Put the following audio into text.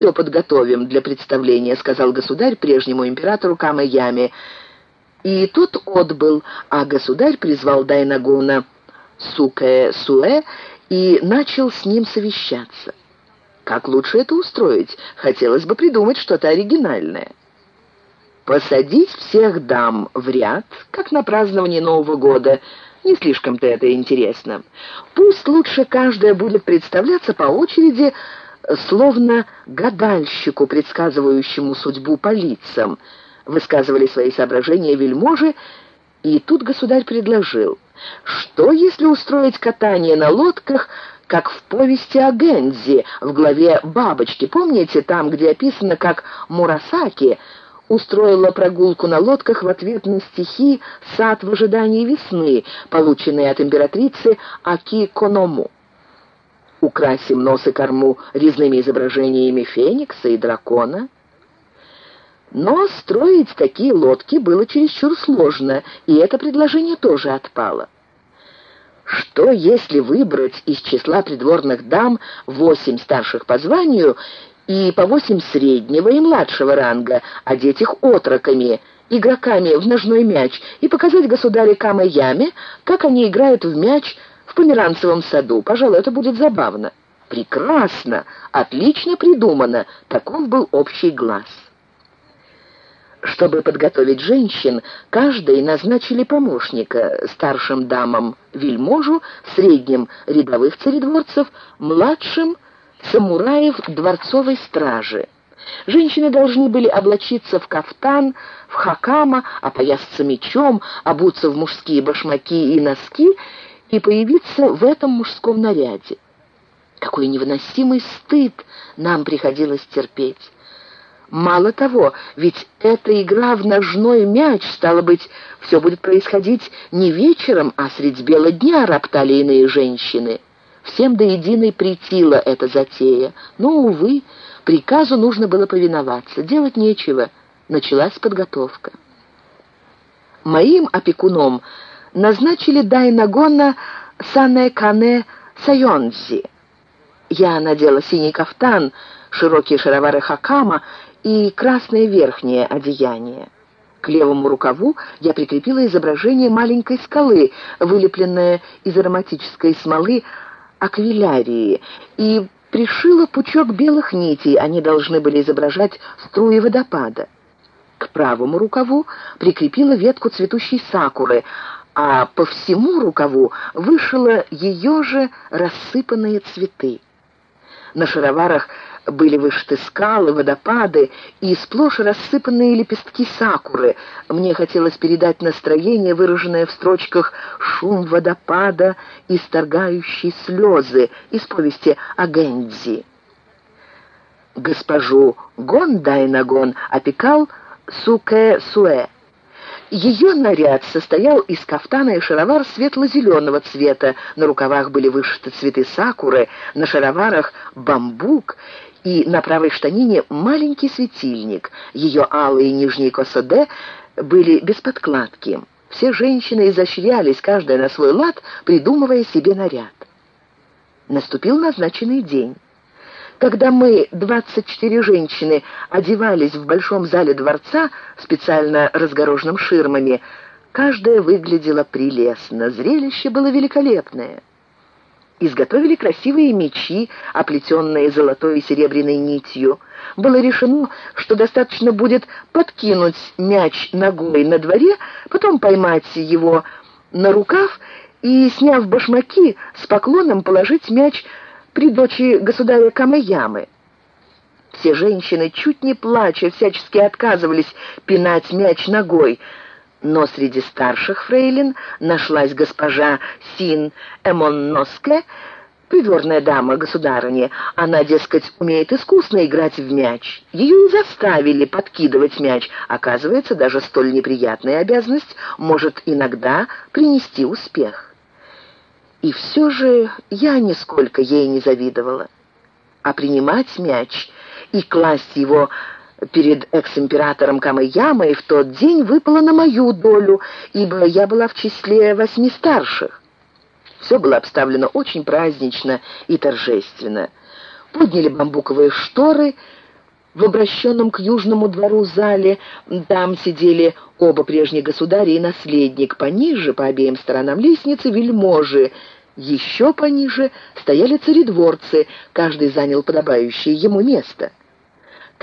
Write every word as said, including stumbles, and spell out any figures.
«Все подготовим для представления», — сказал государь прежнему императору Камэяме. И тот отбыл, а государь призвал Дайнагона Сукэ-Суэ и начал с ним совещаться. Как лучше это устроить? Хотелось бы придумать что-то оригинальное. Посадить всех дам в ряд, как на праздновании Нового года. Не слишком-то это интересно. Пусть лучше каждая будет представляться по очереди, словно гадальщику, предсказывающему судьбу по лицам. Высказывали свои соображения вельможи, и тут государь предложил: что если устроить катание на лодках, как в повести о Гэнзи в главе «Бабочки»? Помните, там, где описано, как Мурасаки устроила прогулку на лодках в ответ на стихи «Сад в ожидании весны», полученные от императрицы Аки Коному. Украсим нос и корму резными изображениями феникса и дракона. Но строить такие лодки было чересчур сложно, и это предложение тоже отпало. Что, если выбрать из числа придворных дам восемь старших по званию и по восемь среднего и младшего ранга, одеть их отроками, игроками в ножной мяч, и показать государю Камэяме, как они играют в мяч в Померанцевом саду? Пожалуй, это будет забавно. Прекрасно, отлично придумано, таков был общий глаз. Чтобы подготовить женщин, каждой назначили помощника: старшим дамам вельможу, средним рядовых царедворцев, младшим самураев дворцовой стражи. Женщины должны были облачиться в кафтан, в хакама, опоясаться мечом, обуться в мужские башмаки и носки и появиться в этом мужском наряде. Какой невыносимый стыд нам приходилось терпеть! Мало того, ведь эта игра в ножной мяч, стало быть, все будет происходить не вечером, а средь бела дня, роптали иные женщины. Всем до единой претила эта затея. Но, увы, приказу нужно было повиноваться. Делать нечего. Началась подготовка. Моим опекуном назначили Дайнагона Санэ-Канэ Сайонзи. Я надела синий кафтан, широкие шаровары хакама и красное верхнее одеяние. К левому рукаву я прикрепила изображение маленькой скалы, вылепленное из ароматической смолы аквилярии, и пришила пучок белых нитей, они должны были изображать струи водопада. К правому рукаву прикрепила ветку цветущей сакуры, а по всему рукаву вышила ее же рассыпанные цветы. На шароварах были вышиты скалы, водопады и сплошь рассыпанные лепестки сакуры. Мне хотелось передать настроение, выраженное в строчках «Шум водопада, исторгающий слезы» из повести о Гэнзи. Госпожу Гон Дайнагон опекал Сукэ-Суэ. Ее наряд состоял из кафтана и шаровар светло-зеленого цвета, на рукавах были вышиты цветы сакуры, на шароварах бамбук, и на правой штанине маленький светильник. Ее алые нижние косоде были без подкладки. Все женщины изощрялись, каждая на свой лад, придумывая себе наряд. Наступил назначенный день. Когда мы, двадцать четыре женщины, одевались в большом зале дворца, специально разгороженном ширмами, каждая выглядела прелестно, зрелище было великолепное. Изготовили красивые мечи, оплетенные золотой и серебряной нитью. Было решено, что достаточно будет подкинуть мяч ногой на дворе, потом поймать его на рукав и, сняв башмаки, с поклоном положить мяч при дочи государя Камэямы. Все женщины, чуть не плача, всячески отказывались пинать мяч ногой, но среди старших фрейлин нашлась госпожа Син Эмонноске, придворная дама государыни. Она, дескать, умеет искусно играть в мяч. Ее и заставили подкидывать мяч. Оказывается, даже столь неприятная обязанность может иногда принести успех. И все же я нисколько ей не завидовала. А принимать мяч и класть его перед экс-императором Камэямой в тот день выпало на мою долю, ибо я была в числе восьми старших. Все было обставлено очень празднично и торжественно. Подняли бамбуковые шторы, В обращенном к южному двору зале там сидели оба прежних государя и наследник. Пониже, по обеим сторонам лестницы, вельможи. Еще пониже стояли царедворцы, каждый занял подобающее ему место.